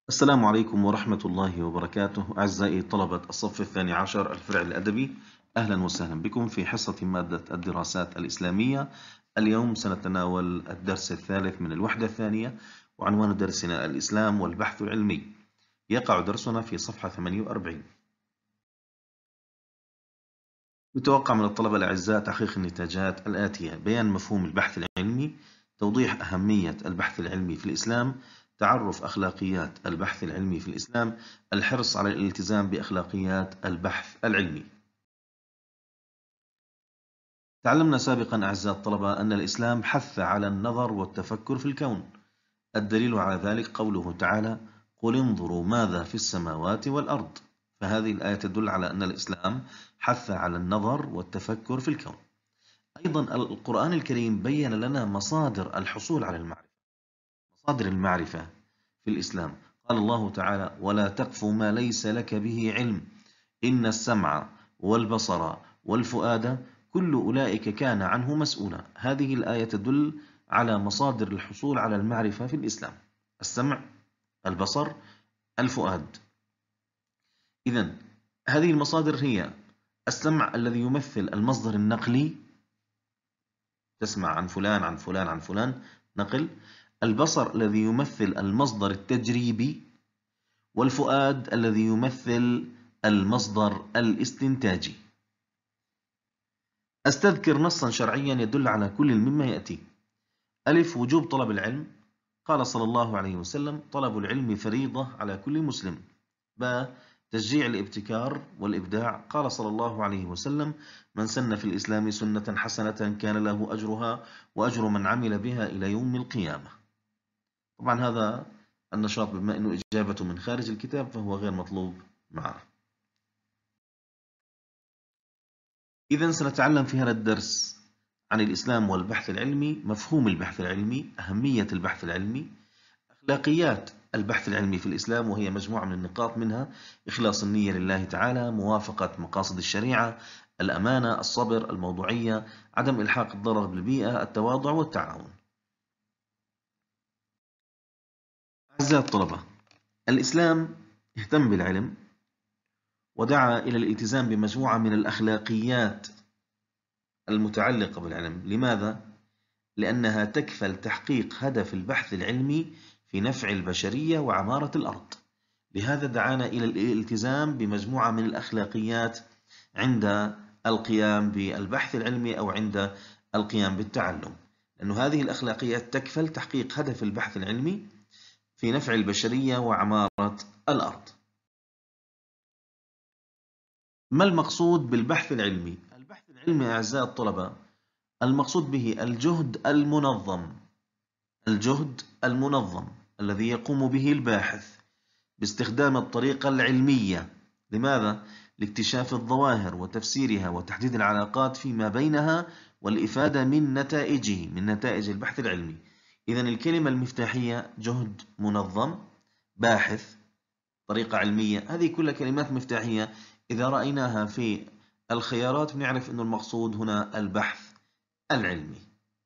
السلام عليكم ورحمة الله وبركاته. أعزائي طلبة الصف الثاني عشر الفرع الأدبي، أهلا وسهلا بكم في حصة مادة الدراسات الإسلامية. اليوم سنتناول الدرس الثالث من الوحدة الثانية، وعنوان درسنا الإسلام والبحث العلمي. يقع درسنا في صفحة 48. يتوقع من الطلبة الأعزاء تحقيق النتاجات الآتية: بيان مفهوم البحث العلمي، توضيح أهمية البحث العلمي في الإسلام، تعرف أخلاقيات البحث العلمي في الإسلام، الحرص على الالتزام بأخلاقيات البحث العلمي. تعلمنا سابقا أعزائي الطلبة أن الإسلام حث على النظر والتفكر في الكون. الدليل على ذلك قوله تعالى: قل انظروا ماذا في السماوات والأرض. فهذه الآية تدل على أن الإسلام حث على النظر والتفكر في الكون. أيضا القرآن الكريم بين لنا مصادر الحصول على المعرفة، مصادر المعرفة في الإسلام. قال الله تعالى: ولا تقف ما ليس لك به علم إن السمع والبصر والفؤاد كل أولئك كان عنه مسؤولا. هذه الآية تدل على مصادر الحصول على المعرفة في الإسلام: السمع، البصر، الفؤاد. إذن هذه المصادر هي: السمع الذي يمثل المصدر النقلي، تسمع عن فلان عن فلان عن فلان، نقل. البصر الذي يمثل المصدر التجريبي، والفؤاد الذي يمثل المصدر الاستنتاجي. أستذكر نصا شرعيا يدل على كل مما يأتي. ألف، وجوب طلب العلم. قال صلى الله عليه وسلم: طلب العلم فريضة على كل مسلم. باء، تشجيع الابتكار والإبداع. قال صلى الله عليه وسلم: من سن في الإسلام سنة حسنة كان له أجرها وأجر من عمل بها إلى يوم القيامة. طبعا هذا النشاط بما أنه إجابته من خارج الكتاب فهو غير مطلوب معنا. إذن سنتعلم في هذا الدرس عن الإسلام والبحث العلمي، مفهوم البحث العلمي، أهمية البحث العلمي، أخلاقيات البحث العلمي في الإسلام، وهي مجموعة من النقاط، منها إخلاص النية لله تعالى، موافقة مقاصد الشريعة، الأمانة، الصبر، الموضوعية، عدم إلحاق الضرر بالبيئة، التواضع والتعاون. أعزائي الطلبة، الإسلام اهتم بالعلم ودعا إلى الالتزام بمجموعة من الأخلاقيات المتعلقة بالعلم. لماذا؟ لأنها تكفل تحقيق هدف البحث العلمي في نفع البشرية وعمارة الأرض. لهذا دعانا إلى الالتزام بمجموعة من الأخلاقيات عند القيام بالبحث العلمي أو عند القيام بالتعلم، لأن هذه الأخلاقيات تكفل تحقيق هدف البحث العلمي في نفع البشرية وعمارة الأرض. ما المقصود بالبحث العلمي؟ البحث العلمي أعزائي الطلبة المقصود به الجهد المنظم، الجهد المنظم الذي يقوم به الباحث باستخدام الطريقة العلمية. لماذا؟ لاكتشاف الظواهر وتفسيرها وتحديد العلاقات فيما بينها والإفادة من نتائجه، من نتائج البحث العلمي. إذن الكلمة المفتاحية جهد منظم، باحث، طريقة علمية، هذه كلها كلمات مفتاحية. إذا رأيناها في الخيارات بنعرف أن المقصود هنا البحث العلمي.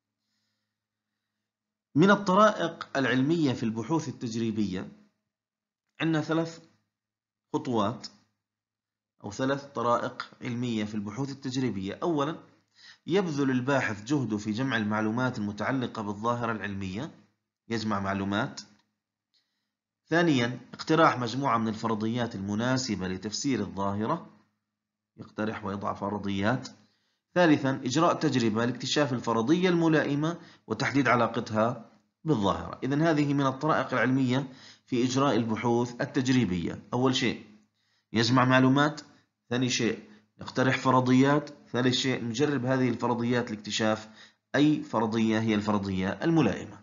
من الطرائق العلمية في البحوث التجريبية عندنا ثلاث خطوات أو ثلاث طرائق علمية في البحوث التجريبية. أولا، يبذل الباحث جهده في جمع المعلومات المتعلقة بالظاهرة العلمية، يجمع معلومات. ثانيا، اقتراح مجموعة من الفرضيات المناسبة لتفسير الظاهرة، يقترح ويضع فرضيات. ثالثا، إجراء تجربة لاكتشاف الفرضية الملائمة وتحديد علاقتها بالظاهرة. إذن هذه من الطرائق العلمية في إجراء البحوث التجريبية. أول شيء يجمع معلومات، ثاني شيء يقترح فرضيات، ثالث شيء نجرب هذه الفرضيات لاكتشاف أي فرضية هي الفرضية الملائمة.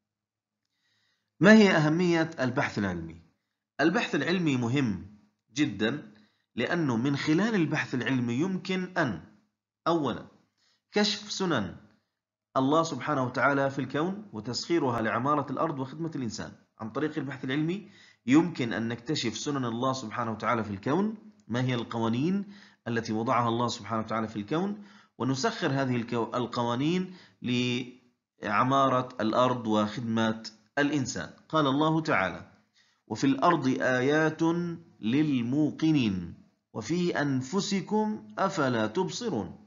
ما هي أهمية البحث العلمي؟ البحث العلمي مهم جدا، لأنه من خلال البحث العلمي يمكن أن أولا كشف سنن الله سبحانه وتعالى في الكون وتسخيرها لعمارة الأرض وخدمة الإنسان. عن طريق البحث العلمي يمكن أن نكتشف سنن الله سبحانه وتعالى في الكون، ما هي القوانين التي وضعها الله سبحانه وتعالى في الكون، ونسخر هذه القوانين لعمارة الأرض وخدمة الإنسان. قال الله تعالى: وفي الأرض آيات للموقنين وفي أنفسكم أفلا تبصرون.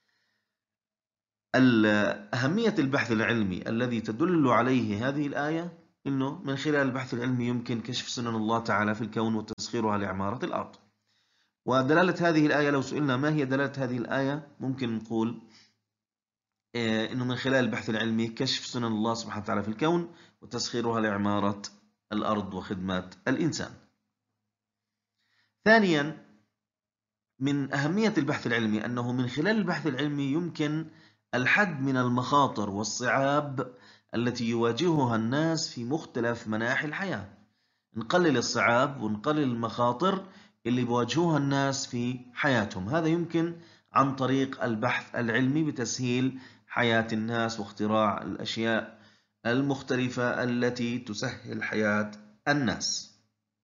أهمية البحث العلمي الذي تدل عليه هذه الآية إنه من خلال البحث العلمي يمكن كشف سنن الله تعالى في الكون وتسخيرها لعمارة الأرض. ودلالة هذه الآية، لو سئلنا ما هي دلالة هذه الآية، ممكن نقول إنه من خلال البحث العلمي كشف سنن الله سبحانه وتعالى في الكون وتسخيرها لعمارة الأرض وخدمة الإنسان. ثانيا، من أهمية البحث العلمي أنه من خلال البحث العلمي يمكن الحد من المخاطر والصعاب التي يواجهها الناس في مختلف مناحي الحياة. نقلل الصعاب ونقلل المخاطر اللي بيواجهوها الناس في حياتهم. هذا يمكن عن طريق البحث العلمي بتسهيل حياة الناس واختراع الأشياء المختلفة التي تسهل حياة الناس.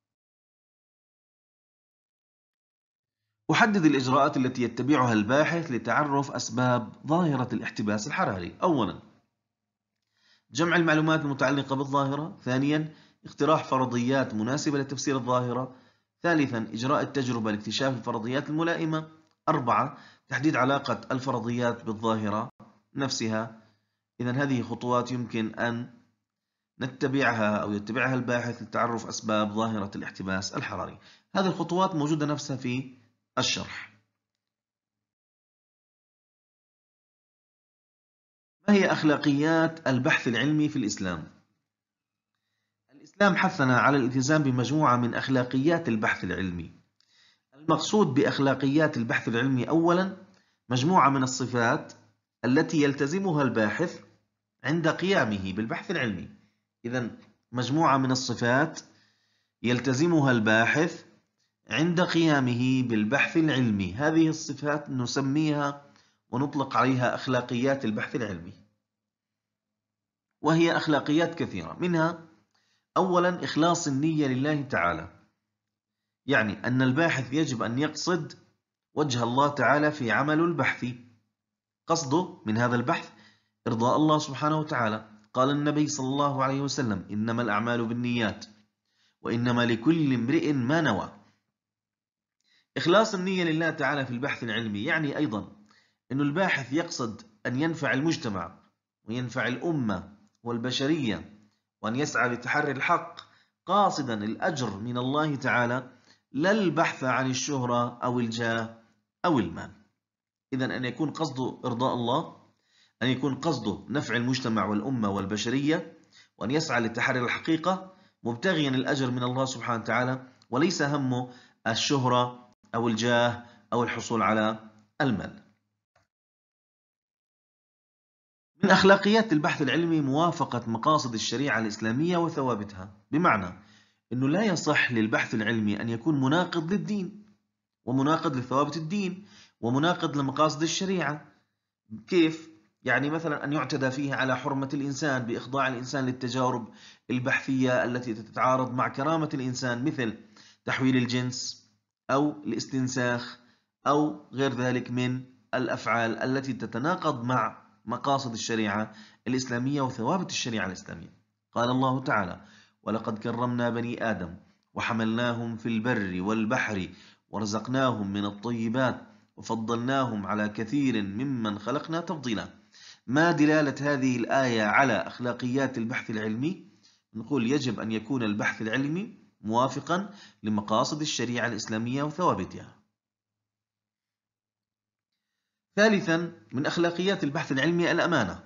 أحدد الإجراءات التي يتبعها الباحث لتعرف أسباب ظاهرة الاحتباس الحراري. أولا، جمع المعلومات المتعلقة بالظاهرة. ثانيا، اقتراح فرضيات مناسبة لتفسير الظاهرة. ثالثا، إجراء التجربة لاكتشاف الفرضيات الملائمة. 4، تحديد علاقة الفرضيات بالظاهرة نفسها. إذن هذه خطوات يمكن أن نتبعها أو يتبعها الباحث لتعرف أسباب ظاهرة الاحتباس الحراري. هذه الخطوات موجودة نفسها في الشرح. ما هي أخلاقيات البحث العلمي في الإسلام؟ الإسلام حثنا على الالتزام بمجموعة من أخلاقيات البحث العلمي. المقصود بأخلاقيات البحث العلمي أولا مجموعة من الصفات التي يلتزمها الباحث عند قيامه بالبحث العلمي. إذن مجموعة من الصفات يلتزمها الباحث عند قيامه بالبحث العلمي. هذه الصفات نسميها ونطلق عليها أخلاقيات البحث العلمي، وهي أخلاقيات كثيرة. منها أولا إخلاص النية لله تعالى، يعني أن الباحث يجب أن يقصد وجه الله تعالى في عمل البحث. قصده من هذا البحث إرضاء الله سبحانه وتعالى. قال النبي صلى الله عليه وسلم: إنما الأعمال بالنيات وإنما لكل امرئ ما نوى. إخلاص النية لله تعالى في البحث العلمي يعني أيضا أن الباحث يقصد أن ينفع المجتمع وينفع الأمة والبشرية، وأن يسعى لتحري الحق قاصدا الأجر من الله تعالى، لا البحث عن الشهرة أو الجاه أو المال. إذن أن يكون قصده إرضاء الله، أن يكون قصده نفع المجتمع والأمة والبشرية، وأن يسعى لتحري الحقيقة مبتغيا الأجر من الله سبحانه وتعالى، وليس همه الشهرة أو الجاه أو الحصول على المال. من أخلاقيات البحث العلمي موافقة مقاصد الشريعة الإسلامية وثوابتها، بمعنى أنه لا يصح للبحث العلمي أن يكون مناقض للدين ومناقض لثوابت الدين ومناقض لمقاصد الشريعة. كيف؟ يعني مثلا أن يعتدى فيه على حرمة الإنسان بإخضاع الإنسان للتجارب البحثية التي تتعارض مع كرامة الإنسان، مثل تحويل الجنس أو الاستنساخ أو غير ذلك من الأفعال التي تتناقض مع مقاصد الشريعة الإسلامية وثوابت الشريعة الإسلامية. قال الله تعالى: ولقد كرمنا بني آدم وحملناهم في البر والبحر ورزقناهم من الطيبات وفضلناهم على كثير ممن خلقنا تفضيلا. ما دلالة هذه الآية على أخلاقيات البحث العلمي؟ نقول يجب أن يكون البحث العلمي موافقا لمقاصد الشريعة الإسلامية وثوابتها. ثالثا، من أخلاقيات البحث العلمي الأمانة.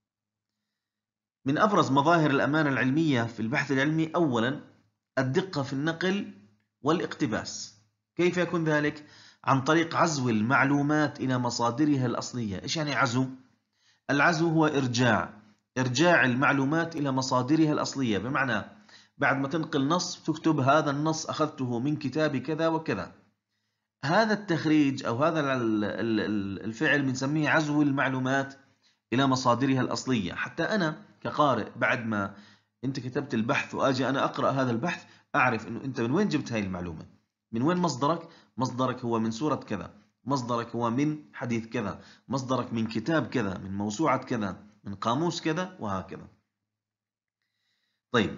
من أبرز مظاهر الأمانة العلمية في البحث العلمي أولا الدقة في النقل والاقتباس. كيف يكون ذلك؟ عن طريق عزو المعلومات إلى مصادرها الأصلية. إيش يعني عزو؟ العزو هو إرجاع المعلومات إلى مصادرها الأصلية، بمعنى بعد ما تنقل نص تكتب هذا النص أخذته من كتاب كذا وكذا. هذا التخريج أو هذا الفعل بنسميه عزو المعلومات إلى مصادرها الأصلية، حتى أنا كقارئ بعد ما أنت كتبت البحث وأجي أنا أقرأ هذا البحث أعرف أنه أنت من وين جبت هاي المعلومة، من وين مصدرك. مصدرك هو من سورة كذا، مصدرك هو من حديث كذا، مصدرك من كتاب كذا، من موسوعة كذا، من قاموس كذا، وهكذا. طيب،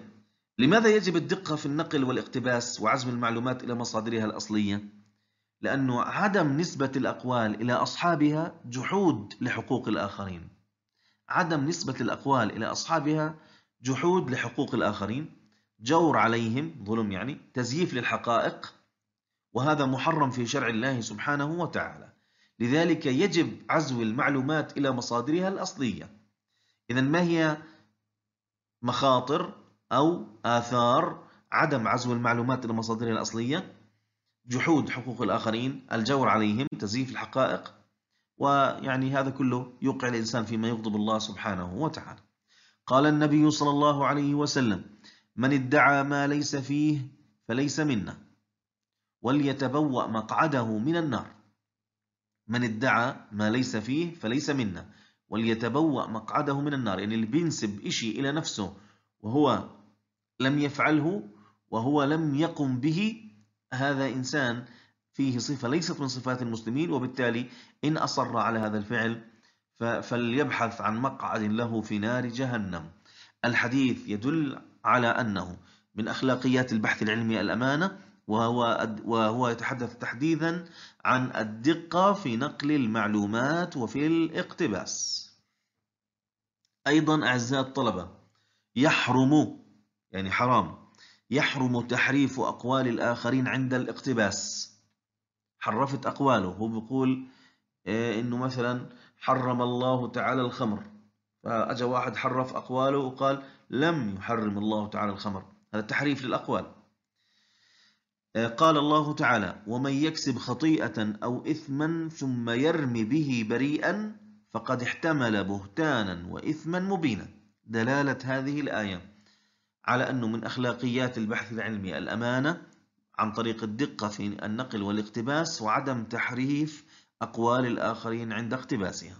لماذا يجب الدقة في النقل والاقتباس وعزم المعلومات إلى مصادرها الأصلية؟ لأنه عدم نسبة الأقوال إلى أصحابها جحود لحقوق الآخرين. عدم نسبة الأقوال إلى أصحابها جحود لحقوق الآخرين، جور عليهم، ظلم يعني، تزييف للحقائق، وهذا محرم في شرع الله سبحانه وتعالى. لذلك يجب عزو المعلومات إلى مصادرها الأصلية. إذن ما هي مخاطر أو آثار عدم عزو المعلومات إلى مصادرها الأصلية؟ جحود حقوق الآخرين، الجور عليهم، تزييف الحقائق، ويعني هذا كله يوقع الإنسان فيما يغضب الله سبحانه وتعالى. قال النبي صلى الله عليه وسلم: من ادعى ما ليس فيه فليس منا، وليتبوأ مقعده من النار. من ادعى ما ليس فيه فليس منا، وليتبوأ مقعده من النار. يعني اللي بينسب إشي إلى نفسه وهو لم يفعله وهو لم يقم به، هذا إنسان فيه صفة ليست من صفات المسلمين، وبالتالي إن أصر على هذا الفعل فليبحث عن مقعد له في نار جهنم. الحديث يدل على أنه من أخلاقيات البحث العلمي الأمانة، وهو يتحدث تحديدا عن الدقة في نقل المعلومات وفي الاقتباس. أيضا أعزائي الطلبة، يحرم، يعني حرام، يحرم تحريف أقوال الآخرين عند الاقتباس. حرفت أقواله، هو بيقول إنه مثلا حرم الله تعالى الخمر، فأجى واحد حرف أقواله وقال لم يحرم الله تعالى الخمر، هذا تحريف للأقوال. قال الله تعالى: ومن يكسب خطيئة أو إثما ثم يرمي به بريئا فقد احتمل بهتانا وإثما مبينا. دلالة هذه الآية على أنه من أخلاقيات البحث العلمي الأمانة عن طريق الدقة في النقل والاقتباس وعدم تحريف أقوال الآخرين عند اقتباسها.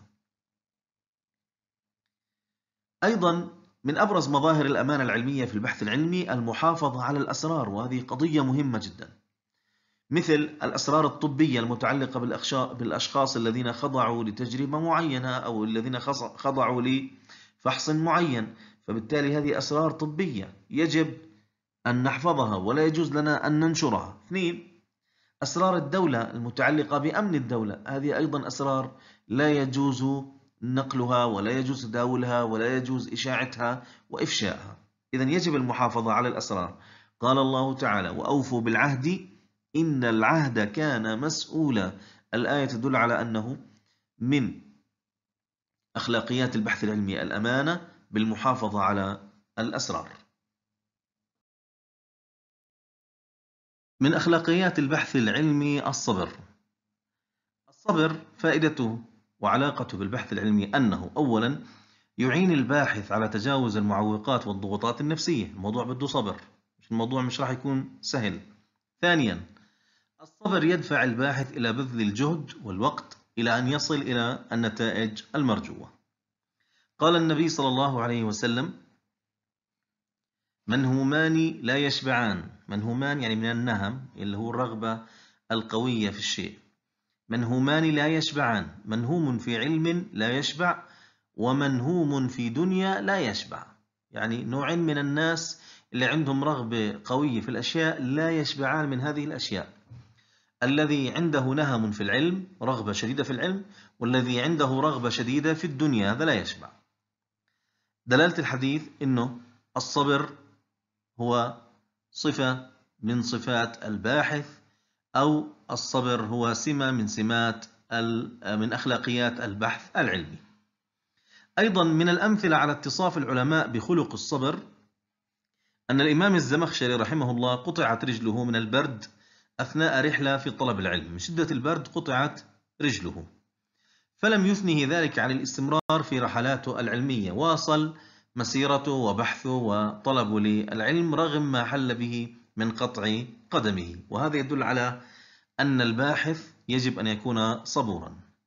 أيضا من أبرز مظاهر الأمانة العلمية في البحث العلمي المحافظة على الأسرار، وهذه قضية مهمة جدا، مثل الأسرار الطبية المتعلقة بالأشخاص الذين خضعوا لتجربة معينة أو الذين خضعوا لفحص معين، فبالتالي هذه أسرار طبية يجب أن نحفظها ولا يجوز لنا أن ننشرها. 2. أسرار الدولة المتعلقة بأمن الدولة، هذه أيضا أسرار لا يجوز نقلها ولا يجوز تداولها ولا يجوز إشاعتها وإفشائها. إذن يجب المحافظة على الأسرار. قال الله تعالى: وأوفوا بالعهد إن العهد كان مسؤولا. الآية تدل على أنه من أخلاقيات البحث العلمي الأمانة بالمحافظة على الأسرار. من أخلاقيات البحث العلمي الصبر. الصبر فائدته وعلاقته بالبحث العلمي أنه أولا يعين الباحث على تجاوز المعوقات والضغوطات النفسية. الموضوع بده صبر، الموضوع مش راح يكون سهل. ثانيا، الصبر يدفع الباحث إلى بذل الجهد والوقت إلى أن يصل إلى النتائج المرجوة. قال النبي صلى الله عليه وسلم: منهومان لا يشبعان. منهومان يعني من النهم اللي هو الرغبة القوية في الشيء. منهومان لا يشبعان، منهوم في علم لا يشبع، ومنهوم في دنيا لا يشبع. يعني نوعين من الناس اللي عندهم رغبة قوية في الأشياء لا يشبعان من هذه الأشياء. الذي عنده نهم في العلم، رغبة شديدة في العلم، والذي عنده رغبة شديدة في الدنيا، هذا لا يشبع. دلالة الحديث إنه الصبر هو صفة من صفات الباحث، أو الصبر هو سمة من سمات من أخلاقيات البحث العلمي. أيضا من الأمثلة على اتصاف العلماء بخلق الصبر أن الإمام الزمخشري رحمه الله قطعت رجله من البرد أثناء رحلة في طلب العلم. من شدة البرد قطعت رجله، فلم يثنه ذلك عن الاستمرار في رحلاته العلمية، واصل مسيرته وبحثه وطلبه للعلم رغم ما حل به من قطع قدمه. وهذا يدل على أن الباحث يجب أن يكون صبورا.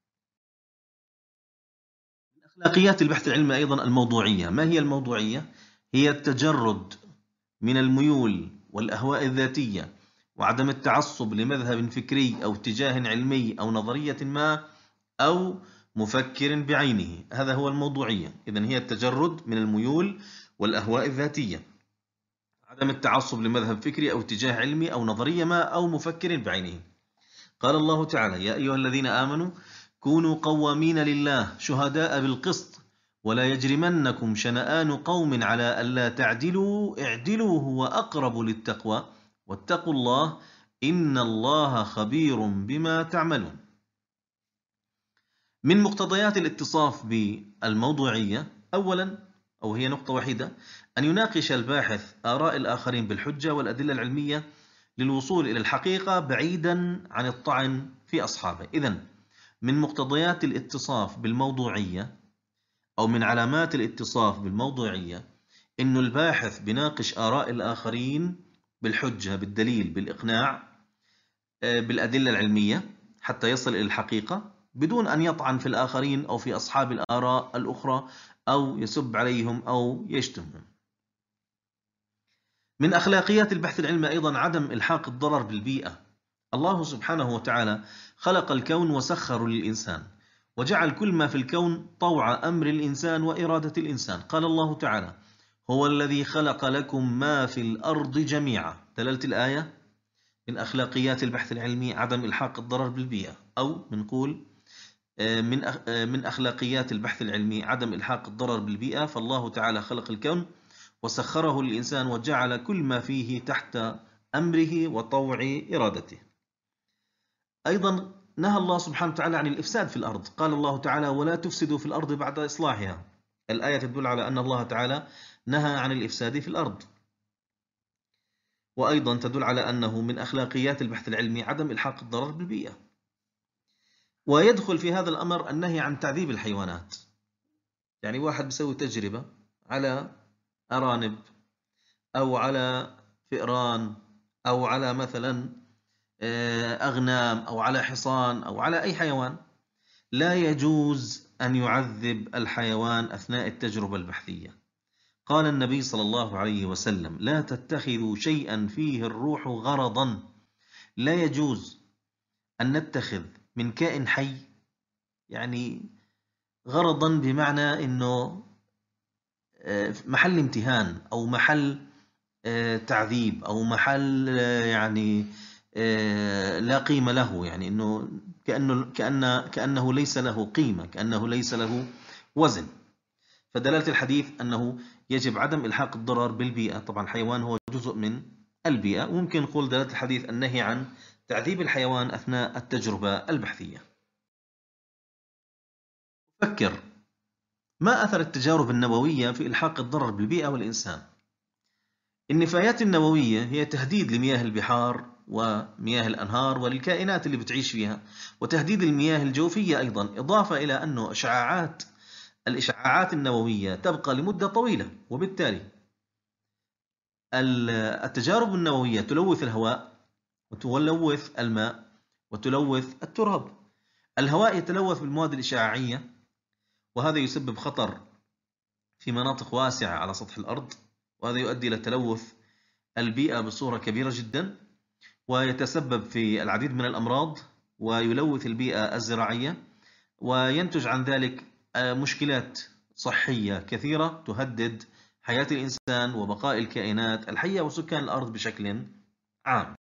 من أخلاقيات البحث العلمي أيضا الموضوعية. ما هي الموضوعية؟ هي التجرد من الميول والأهواء الذاتية، وعدم التعصب لمذهب فكري أو اتجاه علمي أو نظرية ما أو مفكر بعينه. هذا هو الموضوعية. إذن هي التجرد من الميول والأهواء الذاتية، عدم التعصب لمذهب فكري أو اتجاه علمي أو نظرية ما أو مفكر بعينه. قال الله تعالى: يا أيها الذين آمنوا كونوا قوامين لله شهداء بالقسط ولا يجرمنكم شنآن قوم على ألا تعدلوا اعدلوا هو أقرب للتقوى واتقوا الله إن الله خبير بما تعملون. من مقتضيات الاتصاف بالموضوعية أولا، أو هي نقطة وحيدة، أن يناقش الباحث آراء الآخرين بالحجة والأدلة العلمية للوصول إلى الحقيقة بعيدا عن الطعن في أصحابه. إذن من مقتضيات الاتصاف بالموضوعية أو من علامات الاتصاف بالموضوعية إنه الباحث بيناقش آراء الآخرين بالحجة، بالدليل، بالإقناع، بالأدلة العلمية حتى يصل إلى الحقيقة بدون أن يطعن في الآخرين أو في أصحاب الآراء الأخرى أو يسب عليهم أو يشتمهم. من أخلاقيات البحث العلمي أيضا عدم إلحاق الضرر بالبيئة. الله سبحانه وتعالى خلق الكون وسخر للإنسان وجعل كل ما في الكون طوع أمر الإنسان وإرادة الإنسان. قال الله تعالى: هو الذي خلق لكم ما في الأرض جميعا. دلالة الآية من أخلاقيات البحث العلمي عدم إلحاق الضرر بالبيئة، أو بنقول من أخلاقيات البحث العلمي عدم إلحاق الضرر بالبيئة. فالله تعالى خلق الكون وسخره للإنسان وجعل كل ما فيه تحت أمره وطوع إرادته. أيضا نهى الله سبحانه وتعالى عن الإفساد في الأرض. قال الله تعالى: ولا تفسدوا في الأرض بعد إصلاحها. الآية تدل على أن الله تعالى نهى عن الإفساد في الأرض. وأيضا تدل على أنه من أخلاقيات البحث العلمي عدم إلحاق الضرر بالبيئة. ويدخل في هذا الأمر النهي عن تعذيب الحيوانات. يعني واحد بيسوي تجربة على أرانب أو على فئران أو على مثلا أغنام أو على حصان أو على أي حيوان، لا يجوز أن يعذب الحيوان أثناء التجربة البحثية. قال النبي صلى الله عليه وسلم: لا تتخذوا شيئا فيه الروح غرضا. لا يجوز أن نتخذ من كائن حي يعني غرضا، بمعنى أنه محل امتهان أو محل تعذيب أو محل يعني لا قيمة له، يعني أنه كأنه ليس له قيمة، كأنه ليس له وزن. فدلالة الحديث أنه يجب عدم إلحاق الضرر بالبيئة. طبعا الحيوان هو جزء من البيئة، وممكن نقول دلالة الحديث النهي عن تعذيب الحيوان أثناء التجربة البحثية. فكر، ما أثر التجارب النووية في إلحاق الضرر بالبيئة والإنسان؟ النفايات النووية هي تهديد لمياه البحار ومياه الأنهار وللكائنات اللي بتعيش فيها، وتهديد المياه الجوفية أيضا، إضافة إلى أنه الإشعاعات النووية تبقى لمدة طويلة، وبالتالي التجارب النووية تلوث الهواء وتلوث الماء وتلوث التراب. الهواء يتلوث بالمواد الإشعاعية، وهذا يسبب خطر في مناطق واسعة على سطح الأرض، وهذا يؤدي إلى تلوث البيئة بصورة كبيرة جدا، ويتسبب في العديد من الأمراض، ويلوث البيئة الزراعية، وينتج عن ذلك مشكلات صحية كثيرة تهدد حياة الإنسان وبقاء الكائنات الحية وسكان الأرض بشكل عام.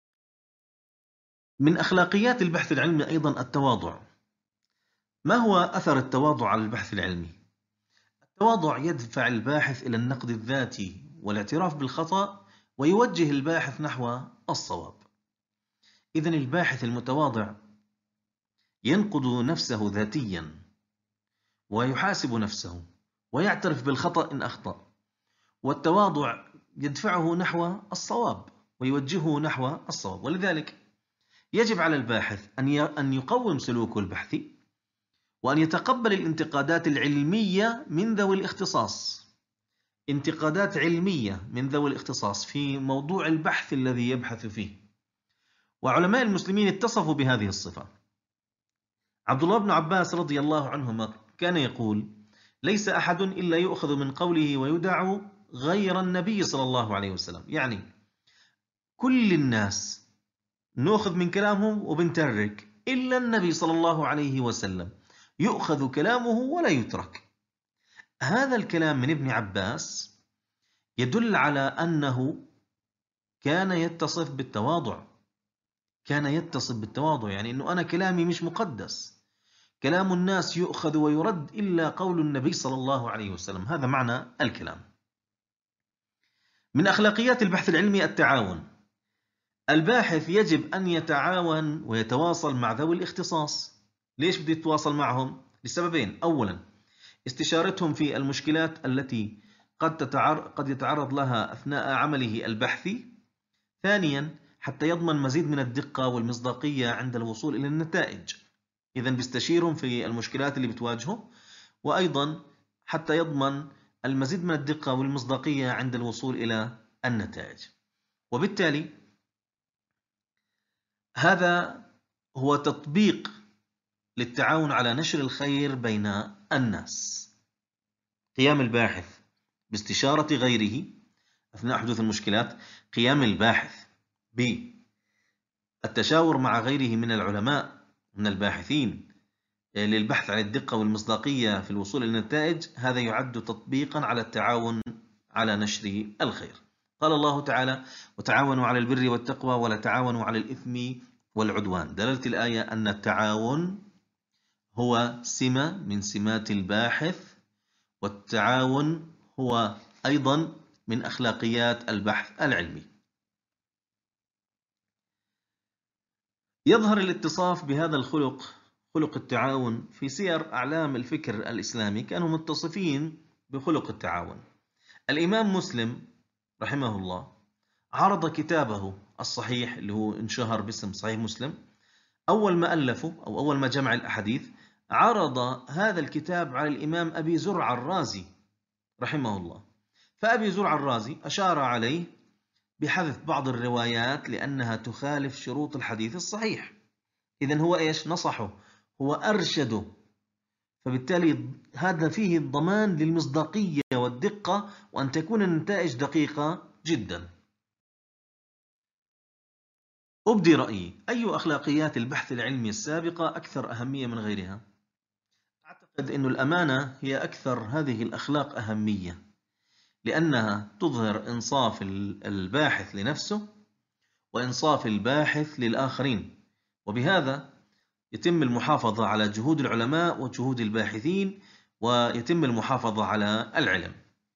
من أخلاقيات البحث العلمي أيضا التواضع. ما هو أثر التواضع على البحث العلمي؟ التواضع يدفع الباحث إلى النقد الذاتي والاعتراف بالخطأ، ويوجه الباحث نحو الصواب. إذن الباحث المتواضع ينقد نفسه ذاتيا ويحاسب نفسه ويعترف بالخطأ إن أخطأ، والتواضع يدفعه نحو الصواب ويوجهه نحو الصواب. ولذلك يجب على الباحث أن يقوم سلوكه البحثي، وأن يتقبل الانتقادات العلمية من ذوي الاختصاص، انتقادات علمية من ذوي الاختصاص في موضوع البحث الذي يبحث فيه. وعلماء المسلمين اتصفوا بهذه الصفة. عبد الله بن عباس رضي الله عنهما كان يقول: ليس أحد إلا يؤخذ من قوله ويدع غير النبي صلى الله عليه وسلم. يعني كل الناس نأخذ من كلامهم وبنترك إلا النبي صلى الله عليه وسلم، يؤخذ كلامه ولا يترك. هذا الكلام من ابن عباس يدل على أنه كان يتصف بالتواضع. كان يتصف بالتواضع، يعني أنه أنا كلامي مش مقدس، كلام الناس يؤخذ ويرد إلا قول النبي صلى الله عليه وسلم. هذا معنى الكلام. من أخلاقيات البحث العلمي التعاون. الباحث يجب أن يتعاون ويتواصل مع ذوي الاختصاص. ليش بده يتواصل معهم؟ لسببين: أولا، استشارتهم في المشكلات التي قد يتعرض لها أثناء عمله البحثي. ثانيا، حتى يضمن مزيد من الدقة والمصداقية عند الوصول إلى النتائج. إذن بيستشيرهم في المشكلات اللي بتواجهه، وأيضا حتى يضمن المزيد من الدقة والمصداقية عند الوصول إلى النتائج. وبالتالي هذا هو تطبيق للتعاون على نشر الخير بين الناس. قيام الباحث باستشارة غيره أثناء حدوث المشكلات. قيام الباحث بالتشاور مع غيره من العلماء من الباحثين للبحث عن الدقة والمصداقية في الوصول إلى النتائج. هذا يعد تطبيقا على التعاون على نشر الخير. قال الله تعالى: وتعاونوا على البر والتقوى ولا تعاونوا على الإثم والعدوان. دلالة الآية أن التعاون هو سمة من سمات الباحث، والتعاون هو أيضا من أخلاقيات البحث العلمي. يظهر الاتصاف بهذا الخلق، خلق التعاون، في سير أعلام الفكر الإسلامي، كانوا متصفين بخلق التعاون. الإمام مسلم رحمه الله عرض كتابه الصحيح اللي هو انشهر باسم صحيح مسلم. أول ما ألفه أو أول ما جمع الأحاديث عرض هذا الكتاب على الإمام أبي زرع الرازي رحمه الله. فأبي زرع الرازي أشار عليه بحذف بعض الروايات لأنها تخالف شروط الحديث الصحيح. إذن هو إيش؟ نصحه، هو أرشده. فبالتالي هذا فيه الضمان للمصداقية والدقة، وأن تكون النتائج دقيقة جدا. أبدي رأيي: أي أخلاقيات البحث العلمي السابقة أكثر أهمية من غيرها؟ أعتقد أن الأمانة هي أكثر هذه الأخلاق أهمية، لأنها تظهر إنصاف الباحث لنفسه وإنصاف الباحث للآخرين، وبهذا يتم المحافظة على جهود العلماء وجهود الباحثين، ويتم المحافظة على العلم.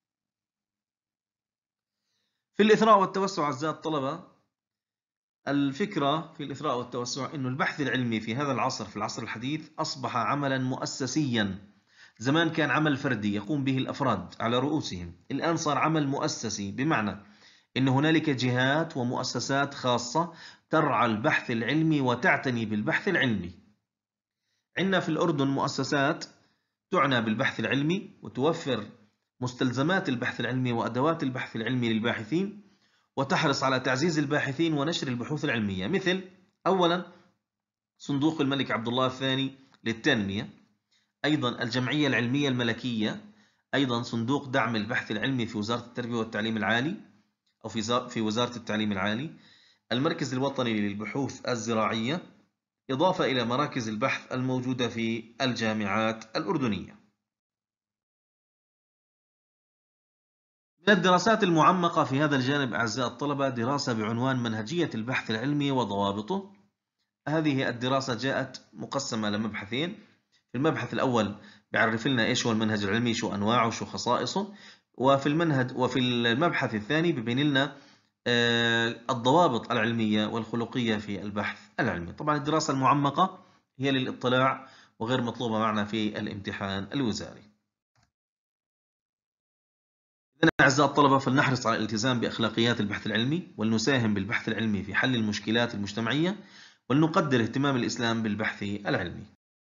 في الإثراء والتوسع أعزائي الطلبة، الفكرة في الإثراء والتوسع أن البحث العلمي في هذا العصر، في العصر الحديث، أصبح عملا مؤسسيا. زمان كان عمل فردي يقوم به الأفراد على رؤوسهم، الآن صار عمل مؤسسي، بمعنى أن هنالك جهات ومؤسسات خاصة ترعى البحث العلمي وتعتني بالبحث العلمي. عندنا في الأردن مؤسسات تعنى بالبحث العلمي وتوفر مستلزمات البحث العلمي وأدوات البحث العلمي للباحثين، وتحرص على تعزيز الباحثين ونشر البحوث العلمية، مثل أولا صندوق الملك عبد الله الثاني للتنمية، أيضا الجمعية العلمية الملكية، أيضا صندوق دعم البحث العلمي في وزارة التربية والتعليم العالي أو في وزارة التعليم العالي، المركز الوطني للبحوث الزراعية، إضافة إلى مراكز البحث الموجودة في الجامعات الأردنية. من الدراسات المعمقة في هذا الجانب أعزائي الطلبة دراسة بعنوان منهجية البحث العلمي وضوابطه. هذه الدراسة جاءت مقسمة لمبحثين. في المبحث الأول بيعرف لنا إيش هو المنهج العلمي، شو أنواعه، شو خصائصه. وفي المبحث الثاني بيبين لنا الضوابط العلمية والخلقية في البحث العلمي. طبعا الدراسة المعمقة هي للإطلاع وغير مطلوبة معنا في الامتحان الوزاري. إذن أعزائي الطلبة، فلنحرص على الالتزام بأخلاقيات البحث العلمي، ولنساهم بالبحث العلمي في حل المشكلات المجتمعية، ولنقدر اهتمام الإسلام بالبحث العلمي.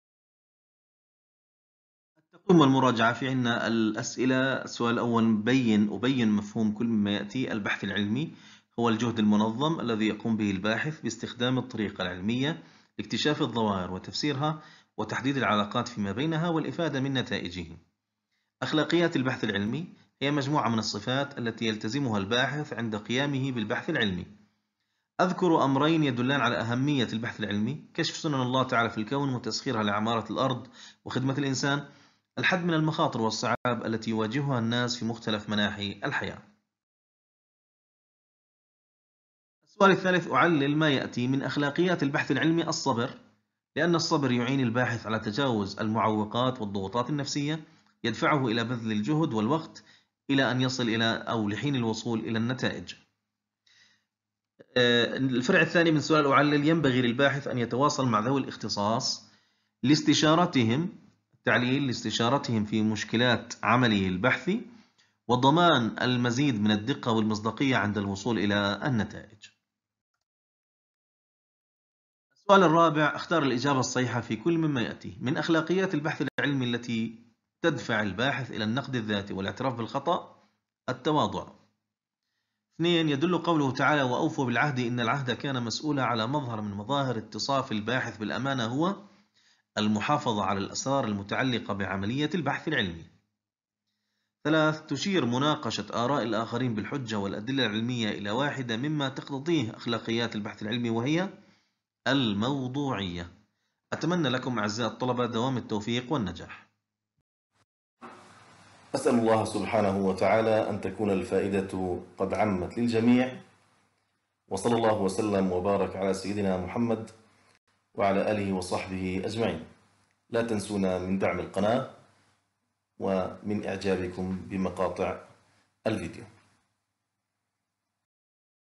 التقويم والمراجعة. في عنا الأسئلة. السؤال الأول: أبين مفهوم كل مما يأتي. البحث العلمي هو الجهد المنظم الذي يقوم به الباحث باستخدام الطريقة العلمية لاكتشاف الظواهر وتفسيرها وتحديد العلاقات فيما بينها والإفادة من نتائجه. أخلاقيات البحث العلمي هي مجموعة من الصفات التي يلتزمها الباحث عند قيامه بالبحث العلمي. أذكر أمرين يدلان على أهمية البحث العلمي: كشف سنن الله تعالى في الكون وتسخيرها لعمارة الأرض وخدمة الإنسان، الحد من المخاطر والصعاب التي يواجهها الناس في مختلف مناحي الحياة. السؤال الثالث: أعلل ما يأتي من أخلاقيات البحث العلمي الصبر، لأن الصبر يعين الباحث على تجاوز المعوقات والضغوطات النفسية، يدفعه إلى بذل الجهد والوقت إلى أن يصل إلى أو لحين الوصول إلى النتائج. الفرع الثاني من سؤال أعلل: ينبغي للباحث أن يتواصل مع ذوي الاختصاص لاستشارتهم في مشكلات عمله البحثي، وضمان المزيد من الدقة والمصداقية عند الوصول إلى النتائج. السؤال الرابع: اختار الإجابة الصحيحة في كل مما يأتي. من أخلاقيات البحث العلمي التي تدفع الباحث إلى النقد الذاتي والاعتراف بالخطأ: التواضع. 2. يدل قوله تعالى: وأوفوا بالعهد إن العهد كان مسؤولا، على مظهر من مظاهر اتصاف الباحث بالأمانة هو المحافظة على الأسرار المتعلقة بعملية البحث العلمي. 3. تشير مناقشة آراء الآخرين بالحجة والأدلة العلمية إلى واحدة مما تقتضيه أخلاقيات البحث العلمي، وهي الموضوعية. أتمنى لكم أعزائي الطلبة دوام التوفيق والنجاح. أسأل الله سبحانه وتعالى أن تكون الفائدة قد عمت للجميع، وصلى الله وسلم وبارك على سيدنا محمد وعلى آله وصحبه أجمعين. لا تنسونا من دعم القناة ومن إعجابكم بمقاطع الفيديو.